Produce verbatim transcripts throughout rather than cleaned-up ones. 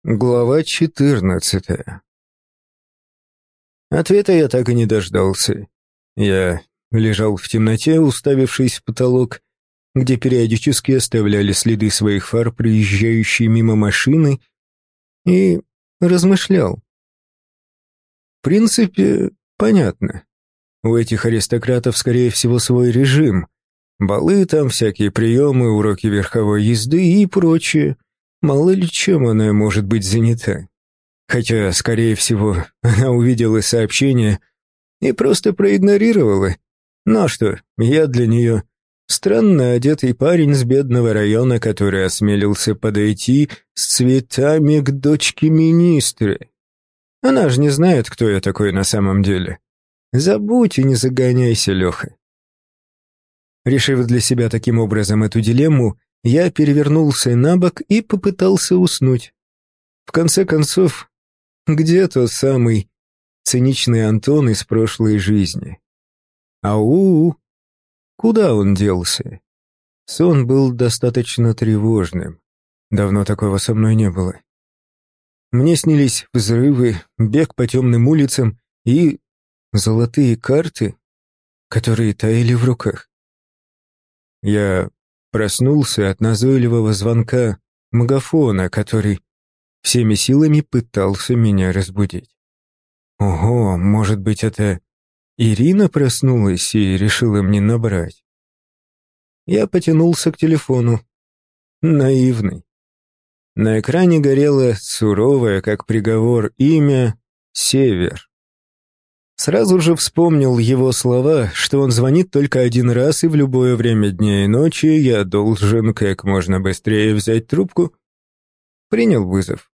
Глава четырнадцатая. Ответа я так и не дождался. Я лежал в темноте, уставившись в потолок, где периодически оставляли следы своих фар проезжающие мимо машины, и размышлял. В принципе, понятно. У этих аристократов, скорее всего, свой режим. Балы там, всякие приемы, уроки верховой езды и прочее. Мало ли чем она может быть занята. Хотя, скорее всего, она увидела сообщение и просто проигнорировала. Ну а что, я для нее странно одетый парень с бедного района, который осмелился подойти с цветами к дочке министра. Она же не знает, кто я такой на самом деле. Забудь и не загоняйся, Леха. Решив для себя таким образом эту дилемму, я перевернулся на бок и попытался уснуть. В конце концов, где тот самый циничный Антон из прошлой жизни? Ау! Куда он делся? Сон был достаточно тревожным. Давно такого со мной не было. Мне снились взрывы, бег по темным улицам и золотые карты, которые таяли в руках. Я проснулся от назойливого звонка магафона, который всеми силами пытался меня разбудить. Ого, может быть, это Ирина проснулась и решила мне набрать. Я потянулся к телефону. Наивный. На экране горело суровое, как приговор, имя Север. Сразу же вспомнил его слова, что он звонит только один раз и в любое время дня и ночи я должен как можно быстрее взять трубку. Принял вызов.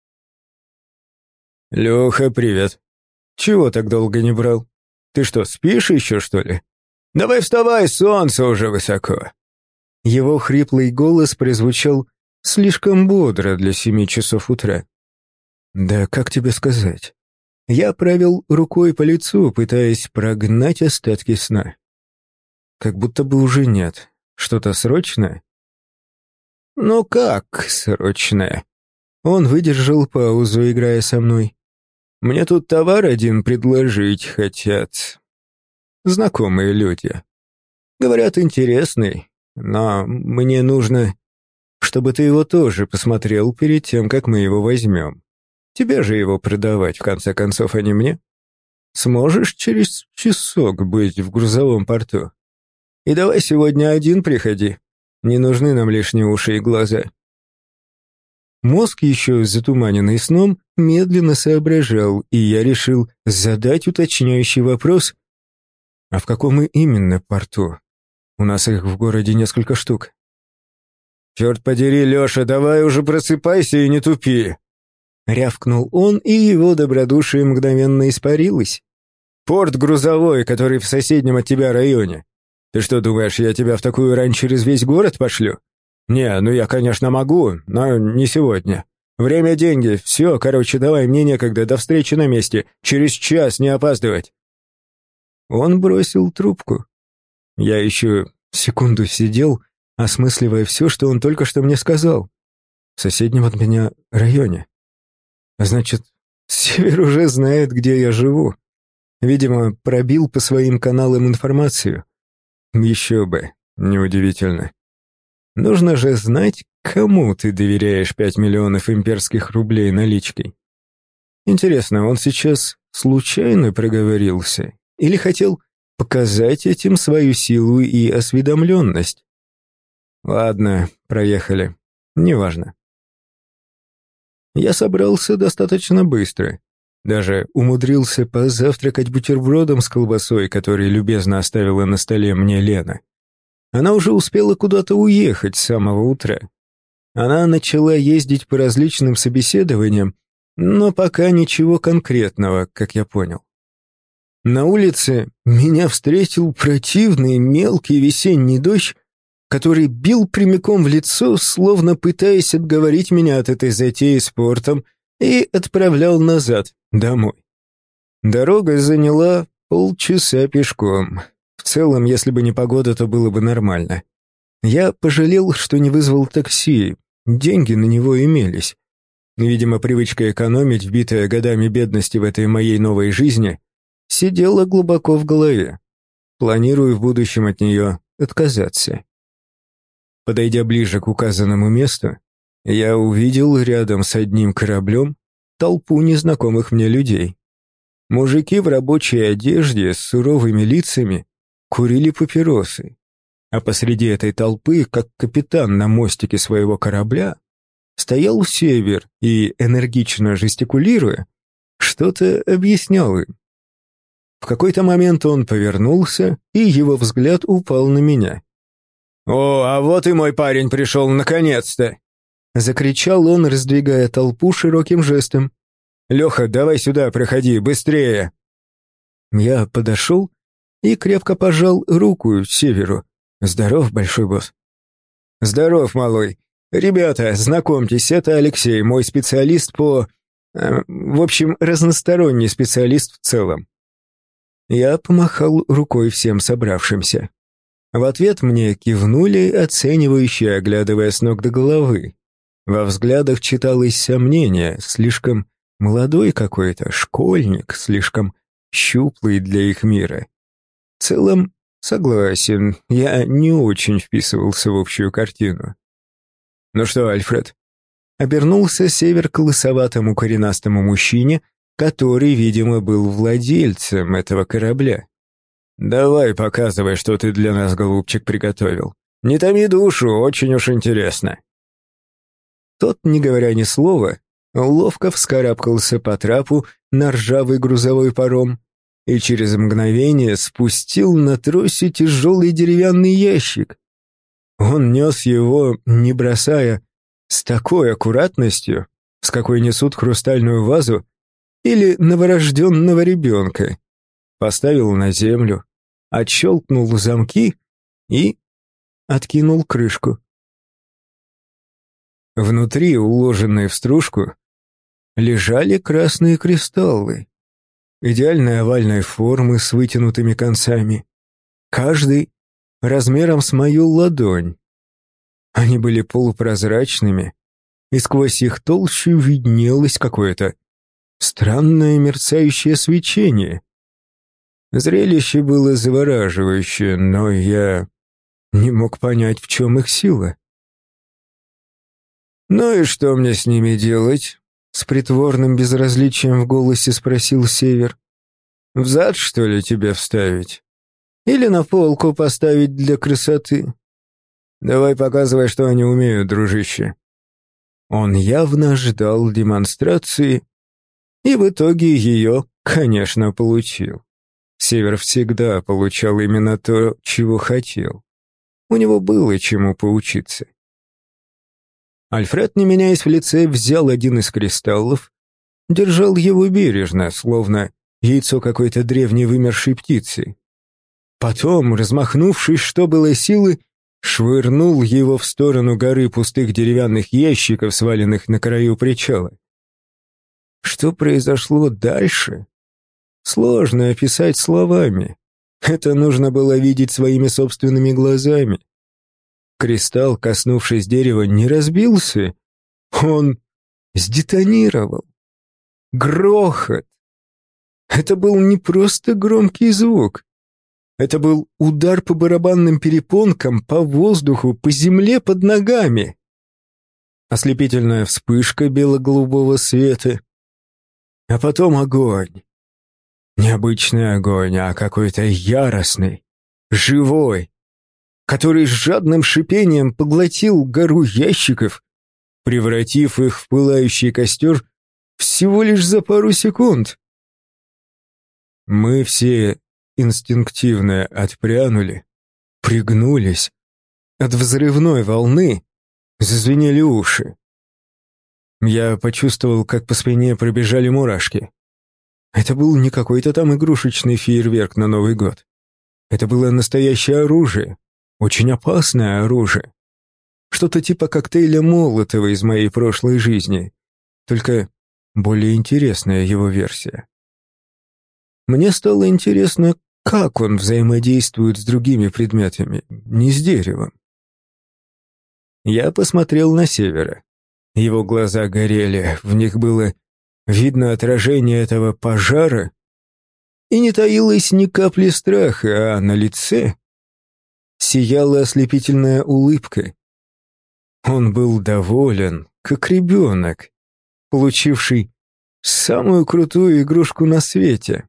«Леха, привет. Чего так долго не брал? Ты что, спишь еще, что ли? Давай вставай, солнце уже высоко». Его хриплый голос прозвучал слишком бодро для семи часов утра. «Да как тебе сказать?» Я провел рукой по лицу, пытаясь прогнать остатки сна. Как будто бы уже нет. Что-то срочное? Ну как срочное? Он выдержал паузу, играя со мной. Мне тут товар один предложить хотят. Знакомые люди. Говорят, интересный, но мне нужно, чтобы ты его тоже посмотрел перед тем, как мы его возьмем. Тебе же его продавать, в конце концов, а не мне. Сможешь через часок быть в грузовом порту? И давай сегодня один приходи. Не нужны нам лишние уши и глаза. Мозг, еще затуманенный сном, медленно соображал, и я решил задать уточняющий вопрос. А в каком именно порту? У нас их в городе несколько штук. Черт подери, Леша, давай уже просыпайся и не тупи. Рявкнул он, и его добродушие мгновенно испарилось. «Порт грузовой, который в соседнем от тебя районе. Ты что, думаешь, я тебя в такую рань через весь город пошлю? Не, ну я, конечно, могу, но не сегодня. Время — деньги. Все, короче, давай, мне некогда, до встречи на месте. Через час не опаздывать». Он бросил трубку. Я еще секунду сидел, осмысливая все, что он только что мне сказал. В соседнем от меня районе. Значит, Север уже знает, где я живу. Видимо, пробил по своим каналам информацию. Еще бы, неудивительно. Нужно же знать, кому ты доверяешь пять миллионов имперских рублей наличкой. Интересно, он сейчас случайно проговорился или хотел показать этим свою силу и осведомленность? Ладно, проехали. Неважно. Я собрался достаточно быстро. Даже умудрился позавтракать бутербродом с колбасой, который любезно оставила на столе мне Лена. Она уже успела куда-то уехать с самого утра. Она начала ездить по различным собеседованиям, но пока ничего конкретного, как я понял. На улице меня встретил противный мелкий весенний дождь, который бил прямиком в лицо, словно пытаясь отговорить меня от этой затеи спортом, и отправлял назад, домой. Дорога заняла полчаса пешком. В целом, если бы не погода, то было бы нормально. Я пожалел, что не вызвал такси, деньги на него имелись. Видимо, привычка экономить, вбитая годами бедности в этой моей новой жизни, сидела глубоко в голове. Планирую в будущем от нее отказаться. Подойдя ближе к указанному месту, я увидел рядом с одним кораблем толпу незнакомых мне людей. Мужики в рабочей одежде с суровыми лицами курили папиросы, а посреди этой толпы, как капитан на мостике своего корабля, стоял Север и, энергично жестикулируя, что-то объяснял им. В какой-то момент он повернулся, и его взгляд упал на меня. «О, а вот и мой парень пришел, наконец-то!» Закричал он, раздвигая толпу широким жестом. «Леха, давай сюда, проходи, быстрее!» Я подошел и крепко пожал руку Северу. «Здоров, большой босс!» «Здоров, малой! Ребята, знакомьтесь, это Алексей, мой специалист по... Э, в общем, разносторонний специалист в целом». Я помахал рукой всем собравшимся. В ответ мне кивнули, оценивающие, оглядывая с ног до головы. Во взглядах читалось сомнение, слишком молодой какой-то, школьник, слишком щуплый для их мира. В целом, согласен, я не очень вписывался в общую картину. «Ну что, Альфред?» Обернулся Север к лысоватому коренастому мужчине, который, видимо, был владельцем этого корабля. «Давай, показывай, что ты для нас, голубчик, приготовил. Не томи душу, очень уж интересно». Тот, не говоря ни слова, ловко вскарабкался по трапу на ржавый грузовой паром и через мгновение спустил на тросе тяжелый деревянный ящик. Он нес его, не бросая, с такой аккуратностью, с какой несут хрустальную вазу или новорожденного ребенка. Поставил на землю, отщелкнул замки и откинул крышку. Внутри, уложенные в стружку, лежали красные кристаллы, идеальной овальной формы с вытянутыми концами, каждый размером с мою ладонь. Они были полупрозрачными, и сквозь их толщу виднелось какое-то странное мерцающее свечение. Зрелище было завораживающее, но я не мог понять, в чем их сила. «Ну и что мне с ними делать?» — с притворным безразличием в голосе спросил Север. «В зад, что ли, тебе вставить? Или на полку поставить для красоты? Давай показывай, что они умеют, дружище». Он явно ждал демонстрации, и в итоге ее, конечно, получил. Север всегда получал именно то, чего хотел. У него было чему поучиться. Альфред, не меняясь в лице, взял один из кристаллов, держал его бережно, словно яйцо какой-то древней вымершей птицы. Потом, размахнувшись, что было силы, швырнул его в сторону горы пустых деревянных ящиков, сваленных на краю причала. Что произошло дальше? Сложно описать словами. Это нужно было видеть своими собственными глазами. Кристалл, коснувшись дерева, не разбился. Он сдетонировал. Грохот. Это был не просто громкий звук. Это был удар по барабанным перепонкам, по воздуху, по земле под ногами. Ослепительная вспышка бело-голубого света. А потом огонь. Необычный огонь, а какой-то яростный, живой, который с жадным шипением поглотил гору ящиков, превратив их в пылающий костер всего лишь за пару секунд. Мы все инстинктивно отпрянули, пригнулись. От взрывной волны зазвенели уши. Я почувствовал, как по спине пробежали мурашки. Это был не какой-то там игрушечный фейерверк на Новый год. Это было настоящее оружие, очень опасное оружие. Что-то типа коктейля Молотова из моей прошлой жизни, только более интересная его версия. Мне стало интересно, как он взаимодействует с другими предметами, не с деревом. Я посмотрел на Севера. Его глаза горели, в них было видно отражение этого пожара, и не таилось ни капли страха, а на лице сияла ослепительная улыбка. Он был доволен, как ребенок, получивший самую крутую игрушку на свете.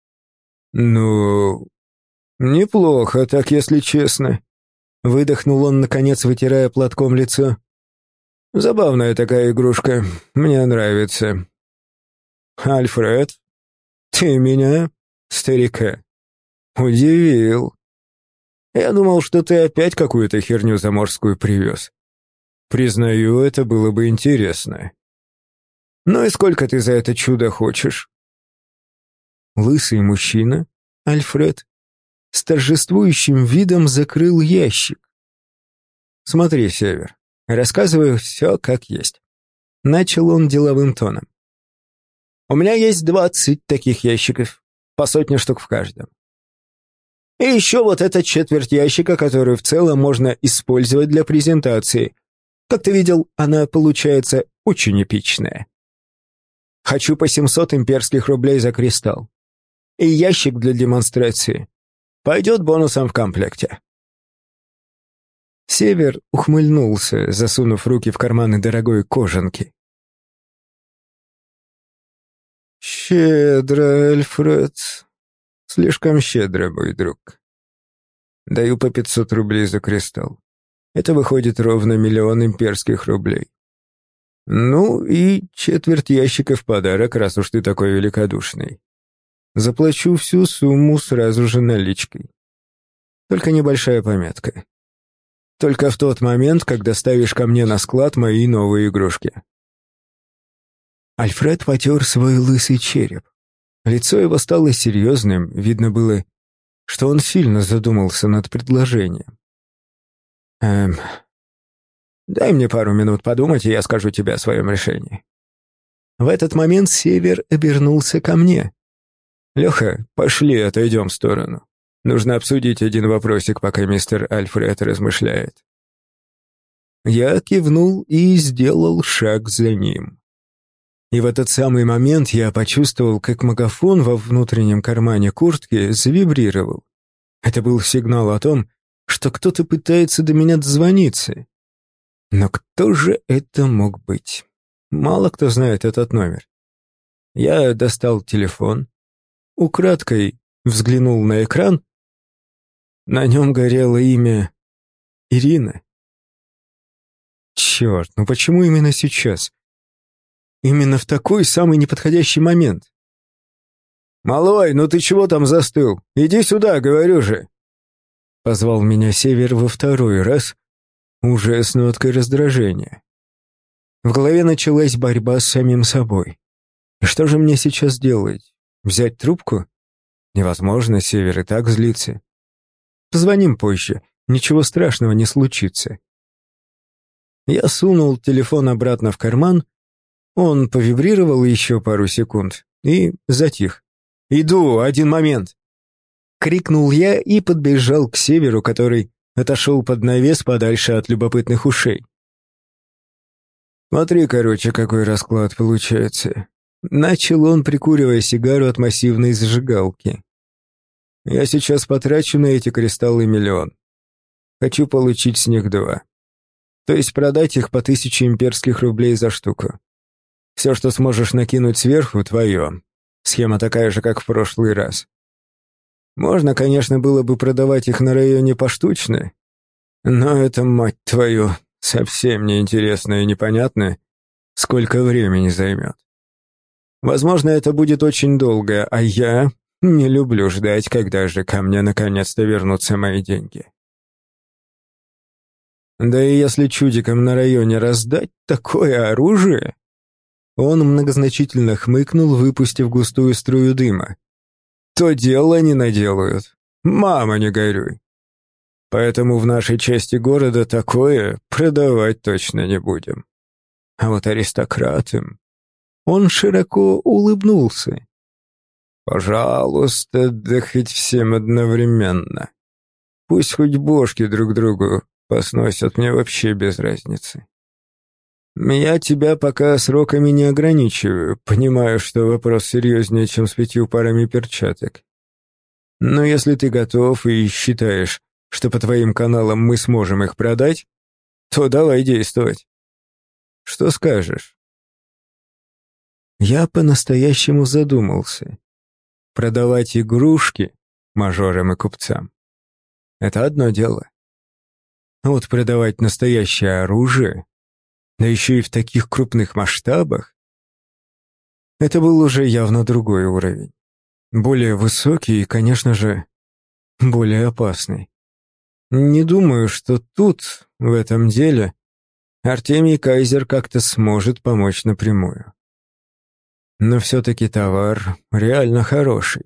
«Ну, неплохо, так если честно», — выдохнул он, наконец, вытирая платком лицо. «Забавная такая игрушка, мне нравится». «Альфред, ты меня, старика, удивил. Я думал, что ты опять какую-то херню заморскую привез. Признаю, это было бы интересно. Ну и сколько ты за это чудо хочешь?» Лысый мужчина, Альфред, с торжествующим видом закрыл ящик. «Смотри, Север, рассказываю все как есть». Начал он деловым тоном. «У меня есть двадцать таких ящиков, по сотне штук в каждом. И еще вот эта четверть ящика, которую в целом можно использовать для презентации. Как ты видел, она получается очень эпичная. Хочу по семьсот имперских рублей за кристалл. И ящик для демонстрации пойдет бонусом в комплекте». Север ухмыльнулся, засунув руки в карманы дорогой кожанки. «Щедро, Альфред. Слишком щедро, мой друг. Даю по пятьсот рублей за кристалл. Это выходит ровно миллион имперских рублей. Ну и четверть ящика в подарок, раз уж ты такой великодушный. Заплачу всю сумму сразу же наличкой. Только небольшая пометка. Только в тот момент, когда ставишь ко мне на склад мои новые игрушки». Альфред потер свой лысый череп. Лицо его стало серьезным, видно было, что он сильно задумался над предложением. «Эм, дай мне пару минут подумать, и я скажу тебе о своем решении». В этот момент Север обернулся ко мне. «Леха, пошли, отойдем в сторону. Нужно обсудить один вопросик, пока мистер Альфред размышляет». Я кивнул и сделал шаг за ним. И в этот самый момент я почувствовал, как магафон во внутреннем кармане куртки завибрировал. Это был сигнал о том, что кто-то пытается до меня дозвониться. Но кто же это мог быть? Мало кто знает этот номер. Я достал телефон, украдкой взглянул на экран. На нем горело имя Ирина. Черт, ну почему именно сейчас? Именно в такой самый неподходящий момент. «Малой, ну ты чего там застыл? Иди сюда, говорю же!» Позвал меня Север во второй раз, уже с ноткой раздражения. В голове началась борьба с самим собой. И что же мне сейчас делать? Взять трубку? Невозможно, Север и так злится. Позвоним позже, ничего страшного не случится. Я сунул телефон обратно в карман, он повибрировал еще пару секунд и затих. «Иду, один момент!» Крикнул я и подбежал к Северу, который отошел под навес подальше от любопытных ушей. «Смотри, короче, какой расклад получается». Начал он, прикуривая сигару от массивной зажигалки. «Я сейчас потрачу на эти кристаллы миллион. Хочу получить с них два. То есть продать их по тысяче имперских рублей за штуку. Все, что сможешь накинуть сверху, твое. Схема такая же, как в прошлый раз. Можно, конечно, было бы продавать их на районе поштучно, но это, мать твою, совсем неинтересно и непонятно, сколько времени займет. Возможно, это будет очень долго, а я не люблю ждать, когда же ко мне наконец-то вернутся мои деньги. Да и если чудикам на районе раздать такое оружие...» Он многозначительно хмыкнул, выпустив густую струю дыма. «То дело не наделают. Мама, не горюй. Поэтому в нашей части города такое продавать точно не будем. А вот аристократам...» Он широко улыбнулся. «Пожалуйста, да хоть всем одновременно. Пусть хоть бошки друг другу посносят, мне вообще без разницы. Я тебя пока сроками не ограничиваю, понимаю, что вопрос серьезнее, чем с пятью парами перчаток. Но если ты готов и считаешь, что по твоим каналам мы сможем их продать, то давай действовать. Что скажешь?» Я по-настоящему задумался. Продавать игрушки мажорам и купцам — это одно дело. А вот продавать настоящее оружие, да еще и в таких крупных масштабах, это был уже явно другой уровень. Более высокий и, конечно же, более опасный. Не думаю, что тут, в этом деле, Артемий Кайзер как-то сможет помочь напрямую. Но все-таки товар реально хороший.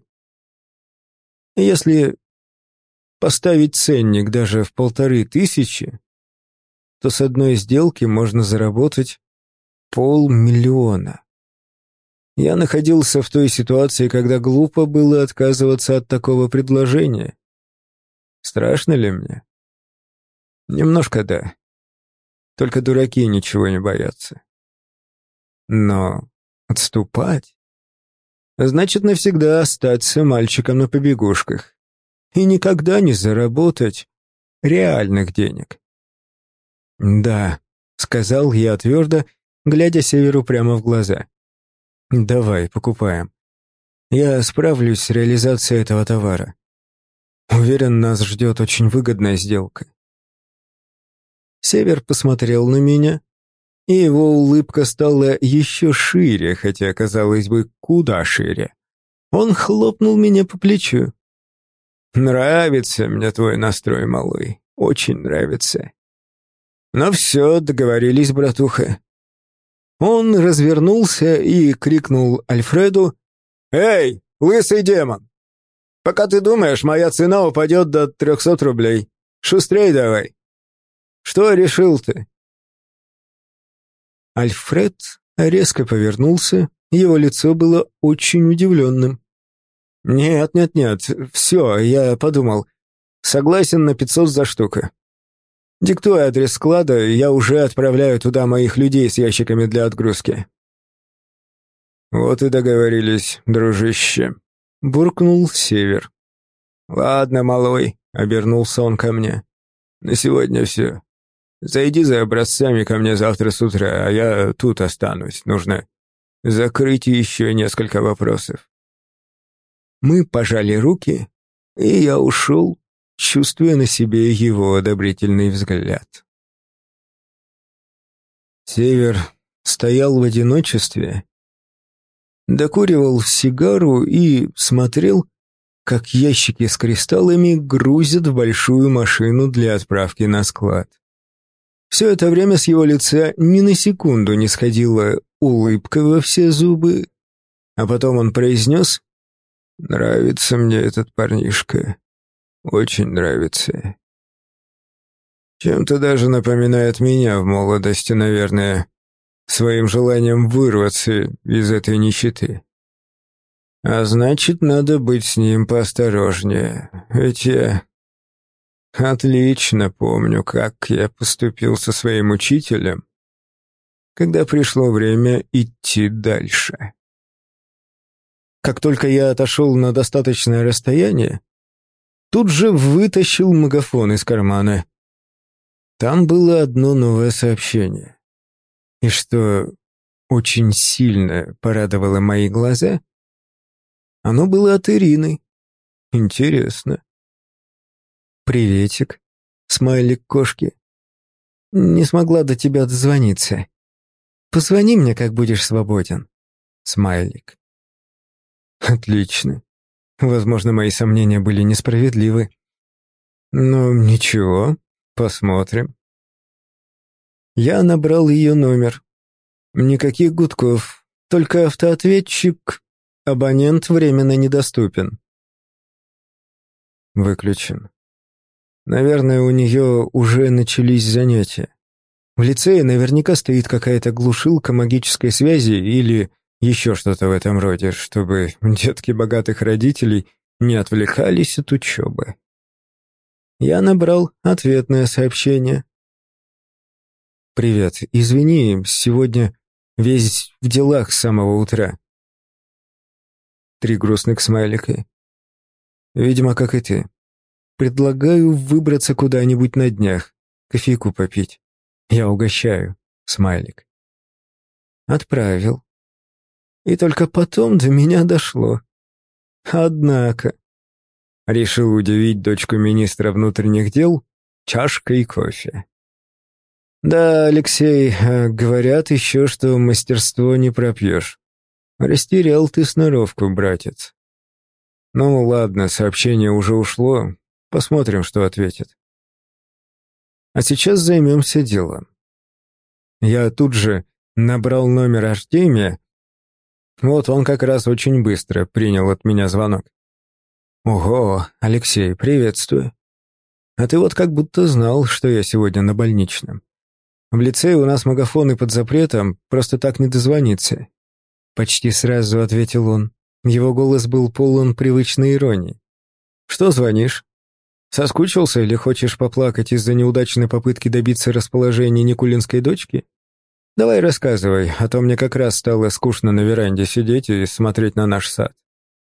Если поставить ценник даже в полторы тысячи, то с одной сделки можно заработать полмиллиона. Я находился в той ситуации, когда глупо было отказываться от такого предложения. Страшно ли мне? Немножко да. Только дураки ничего не боятся. Но отступать значит навсегда остаться мальчиком на побегушках и никогда не заработать реальных денег. «Да», — сказал я твердо, глядя Северу прямо в глаза. «Давай, покупаем. Я справлюсь с реализацией этого товара. Уверен, нас ждет очень выгодная сделка». Север посмотрел на меня, и его улыбка стала еще шире, хотя, казалось бы, куда шире. Он хлопнул меня по плечу. «Нравится мне твой настрой, малой, очень нравится. Ну все, договорились, братуха». Он развернулся и крикнул Альфреду: «Эй, лысый демон! Пока ты думаешь, моя цена упадет до трехсот рублей. Шустрей давай! Что решил ты?» Альфред резко повернулся, его лицо было очень удивленным. «Нет, нет, нет, все, я подумал. Согласен на пятьсот за штуку. Диктуй адрес склада, я уже отправляю туда моих людей с ящиками для отгрузки». «Вот и договорились, дружище», — буркнул Север. «Ладно, малой», — обернулся он ко мне. «На сегодня все. Зайди за образцами ко мне завтра с утра, а я тут останусь. Нужно закрыть еще несколько вопросов». Мы пожали руки, и я ушел, чувствуя на себе его одобрительный взгляд. Север стоял в одиночестве, докуривал сигару и смотрел, как ящики с кристаллами грузят в большую машину для отправки на склад. Все это время с его лица ни на секунду не сходила улыбка во все зубы, а потом он произнес: «Нравится мне этот парнишка. Очень нравится. Чем-то даже напоминает меня в молодости, наверное, своим желанием вырваться из этой нищеты. А значит, надо быть с ним поосторожнее. Ведь я отлично помню, как я поступил со своим учителем, когда пришло время идти дальше». Как только я отошел на достаточное расстояние, тут же вытащил магафон из кармана. Там было одно новое сообщение. И что очень сильно порадовало мои глаза, оно было от Ирины. Интересно. «Приветик», смайлик кошки. «Не смогла до тебя дозвониться. Позвони мне, как будешь свободен». Смайлик. Отлично. Возможно, мои сомнения были несправедливы. Но ничего, посмотрим. Я набрал ее номер. Никаких гудков, только автоответчик. Абонент временно недоступен. Выключен. Наверное, у нее уже начались занятия. В лицее наверняка стоит какая-то глушилка магической связи или еще что-то в этом роде, чтобы детки богатых родителей не отвлекались от учебы. Я набрал ответное сообщение. «Привет. Извини, сегодня весь в делах с самого утра». Три грустных смайлика. «Видимо, как и ты. Предлагаю выбраться куда-нибудь на днях, кофейку попить. Я угощаю». Смайлик. Отправил. И только потом до меня дошло. Однако. Решил удивить дочку министра внутренних дел чашкой кофе. Да, Алексей, говорят еще, что мастерство не пропьешь. Растерял ты сноровку, братец. Ну ладно, сообщение уже ушло. Посмотрим, что ответит. А сейчас займемся делом. Я тут же набрал номер Артемия. Вот он как раз очень быстро принял от меня звонок. Ого, Алексей, приветствую. А ты вот как будто знал, что я сегодня на больничном. В лицее у нас магафоны под запретом, просто так не дозвониться. Почти сразу ответил он. Его голос был полон привычной иронии. Что звонишь? Соскучился или хочешь поплакать из-за неудачной попытки добиться расположения Никулинской дочки? Давай рассказывай, а то мне как раз стало скучно на веранде сидеть и смотреть на наш сад.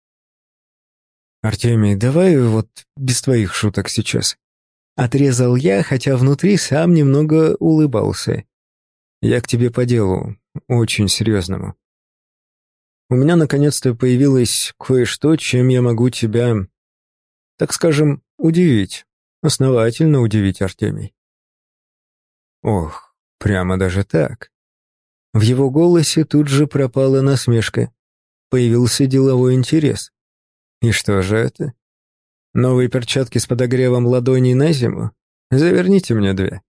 Артемий, давай вот без твоих шуток сейчас. Отрезал я, хотя внутри сам немного улыбался. Я к тебе по делу, очень серьезному. У меня наконец-то появилось кое-что, чем я могу тебя, так скажем, удивить. Основательно удивить, Артемий. Ох, прямо даже так. В его голосе тут же пропала насмешка. Появился деловой интерес. И что же это? Новые перчатки с подогревом ладоней на зиму? Заверните мне две.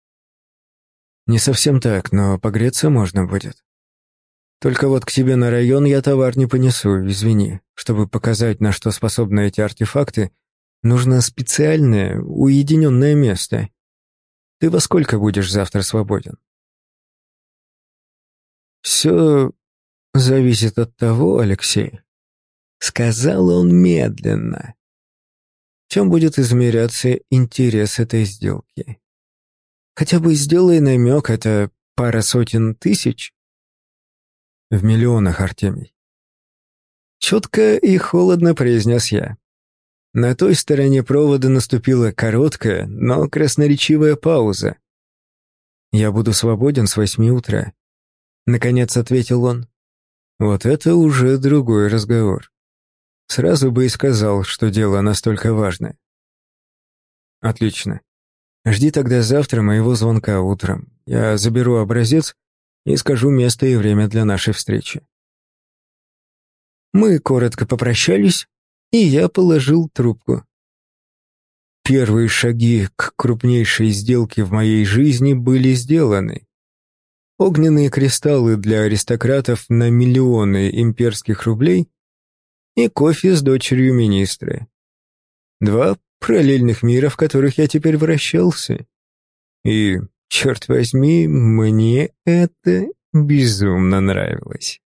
Не совсем так, но погреться можно будет. Только вот к тебе на район я товар не понесу, извини. Чтобы показать, на что способны эти артефакты, нужно специальное, уединенное место. Ты во сколько будешь завтра свободен? Все зависит от того, Алексей. Сказал он медленно. В чем будет измеряться интерес этой сделки? Хотя бы сделай намек, это пара сотен тысяч? В миллионах, Артемий. Четко и холодно произнес я. На той стороне провода наступила короткая, но красноречивая пауза. «Я буду свободен с восьми утра», — наконец ответил он. Вот это уже другой разговор. Сразу бы и сказал, что дело настолько важное. Отлично. Жди тогда завтра моего звонка утром. Я заберу образец и скажу место и время для нашей встречи. Мы коротко попрощались, и я положил трубку. Первые шаги к крупнейшей сделке в моей жизни были сделаны. Огненные кристаллы для аристократов на миллионы имперских рублей и кофе с дочерью министра. Два параллельных мира, в которых я теперь вращался. И, черт возьми, мне это безумно нравилось.